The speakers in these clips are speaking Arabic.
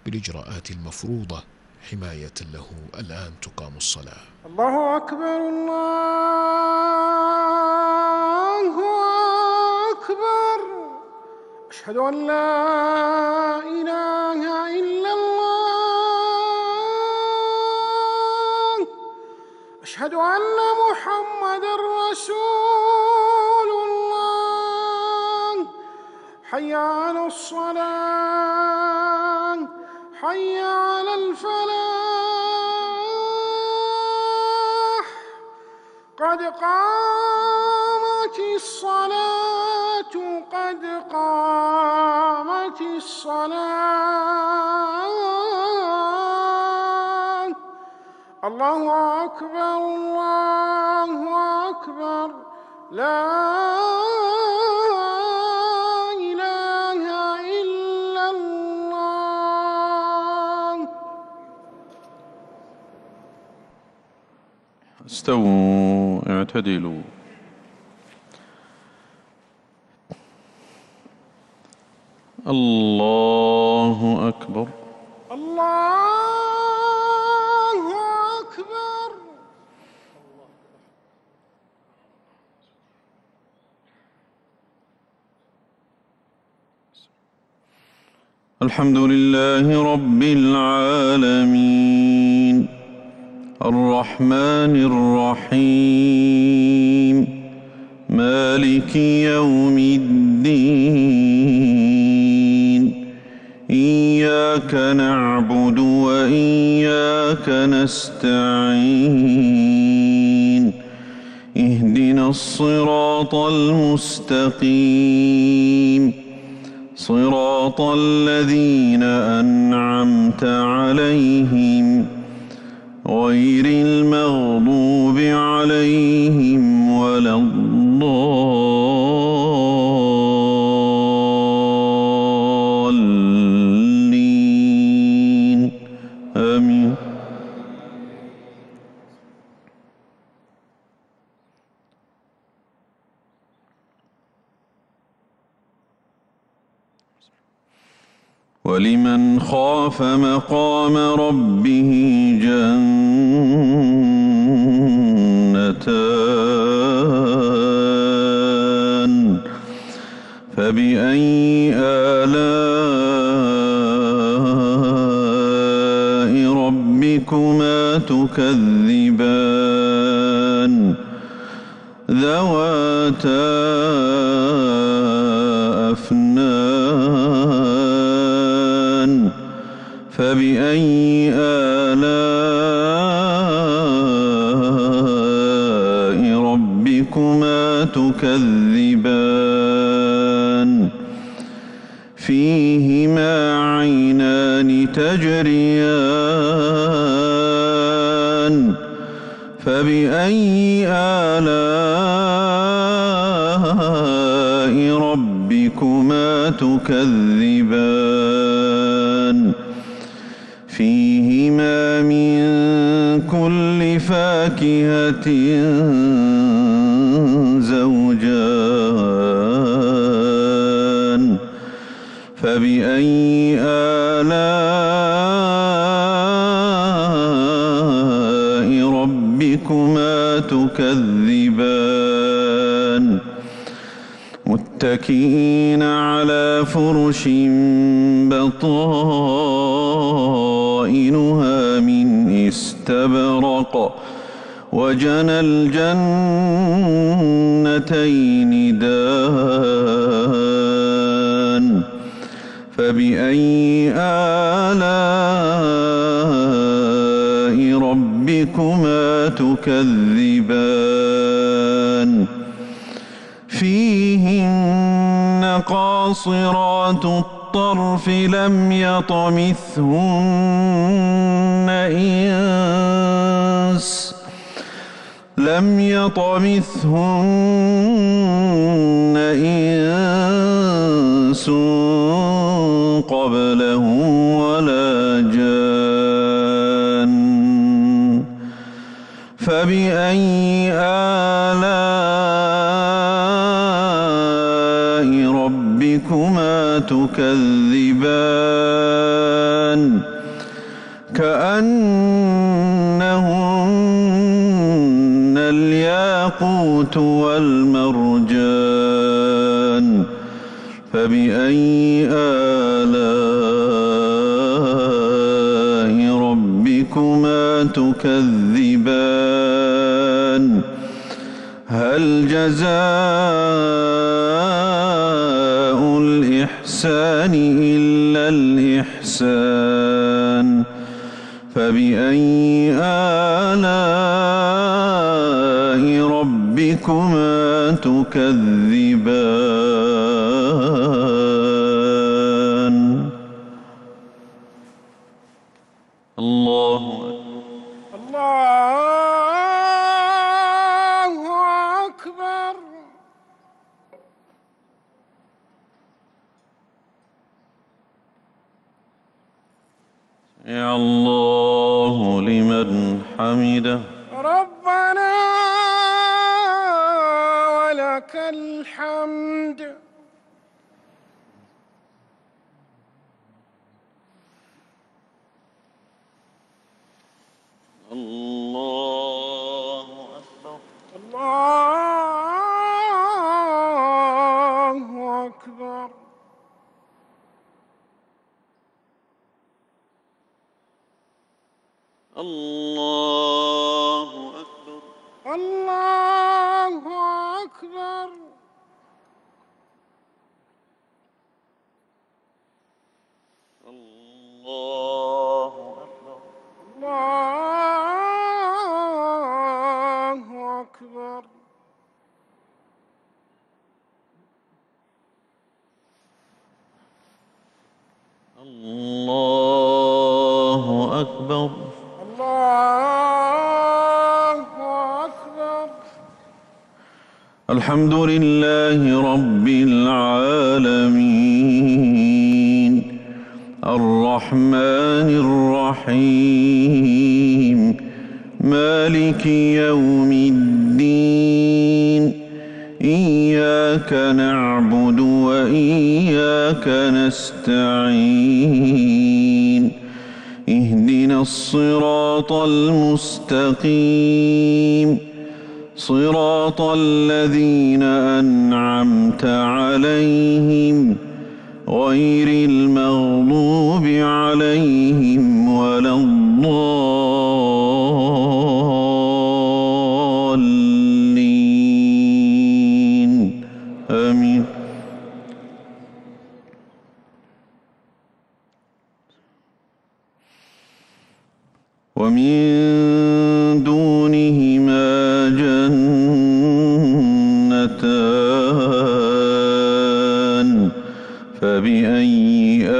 بالإجراءات المفروضة حماية له. الآن تقام الصلاة. الله أكبر الله أكبر. أشهد أن لا إله إلا الله. أشهد أن محمدًا رسول الله. حي على الصلاة، حي على الفلاح. قد قامت الصلاة، قد قامت الصلاة. الله أكبر الله أكبر. لا إله إلا الله. استووا اعتدلوا. الله أكبر الله أكبر. الحمد لله رب العالمين الرحمن الرحيم مالك يوم الدين. إياك نعبد وإياك نستعين. اهدنا الصراط المستقيم صراط الذين أنعمت عليهم غير المغضوب عليهم ولا الضالين. آمين. ولمن خاف مقام ربه جنتان. فبأي آلاء ربكما تكذبان؟ ذواتا أفنان. فبأي آلاء ربكما تكذبان؟ فيهما عينان تجريان. فبأي آلاء ربكما تكذبان؟ فيهما من كل فاكهة زوجان. فبأي آلاء ربكما تكذبان؟ متكئين على فرش بطائنها من استبرق وجنى الجنتين دان. فبأي آلاء ربكما تكذبان؟ فيهن قاصرات الطرف لم يطمثهن إنس قبلهم ولا جان. فبأي آلاء ربكما تكذبان؟ كأنهن الياقوت والمرجان فبأي آلاء ربكما تكذبان هل جزاء الإحسان إلا الإحسان فبأي آلاء ربكما تكذبان الله أكبر. يا الله لمن حمده ربنا ولك الحمد. الله أكبر الله أكبر. الله أكبر الله أكبر. الله أكبر الله أكبر. الله أكبر الله أكبر. الحمد لله رب العالمين الرحمن الرحيم مالك يوم الدين إياك نعبد وإياك نستعين اهدنا الصراط المستقيم صراط الذين أنعمت عليهم غير المغضوب عليهم ولا الضالين آمين. ومن دونهما جنتان فبأي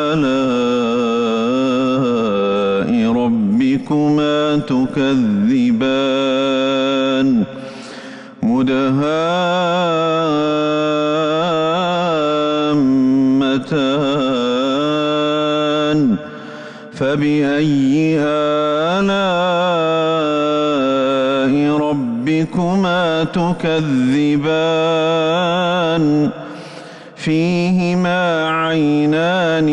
آلاء ربكما تكذبان مدهامتان فبأي آلاء ربكما تكذبان فيهما عينان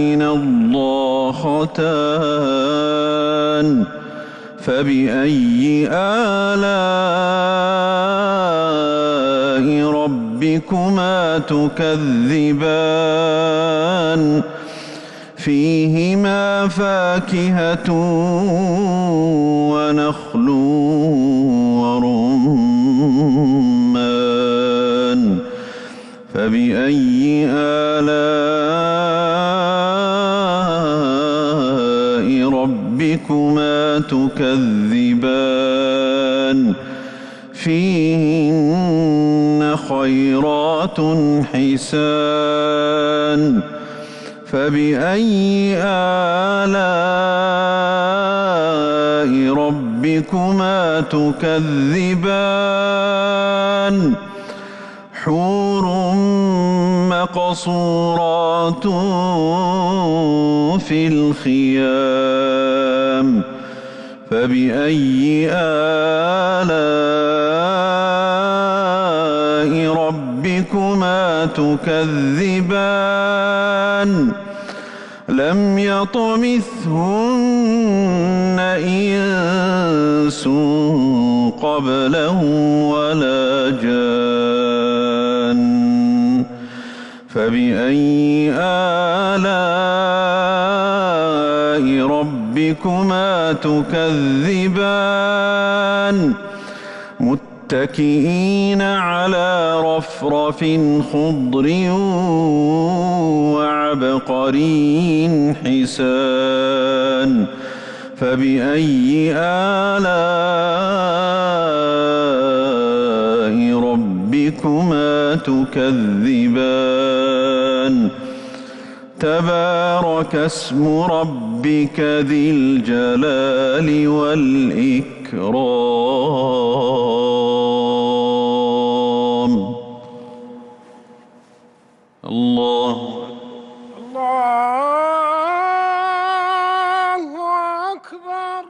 نضاختان فبأي آلاء ربكما تكذبان فيهما فاكهة ونخل ورمان فبأي آلاء ربكما تكذبان فيهن خيرات حسان فبأي آلاء ربكما تكذبان حور مقصورات في الخيام فبأي آلاء ربكما تكذبان لم يطمثهن إنس قبلهم ولا جان فبأي آلاء ربكما تكذبان متكئين على رفرف خضر وعبقري حسان فبأي آلاء ربكما تكذبان تبارك اسم ربك ذي الجلال والإكرام الله الله أكبر.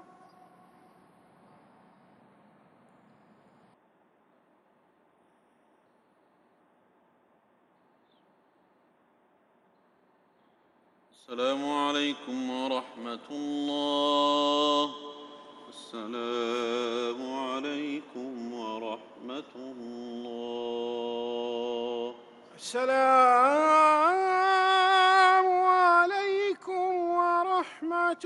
السلام عليكم ورحمة الله. السلام عليكم ورحمة الله. السلام عليكم ورحمة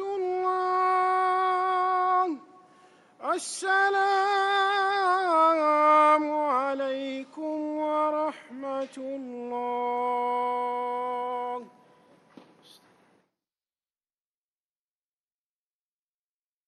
الله. السلام عليكم ورحمة الله.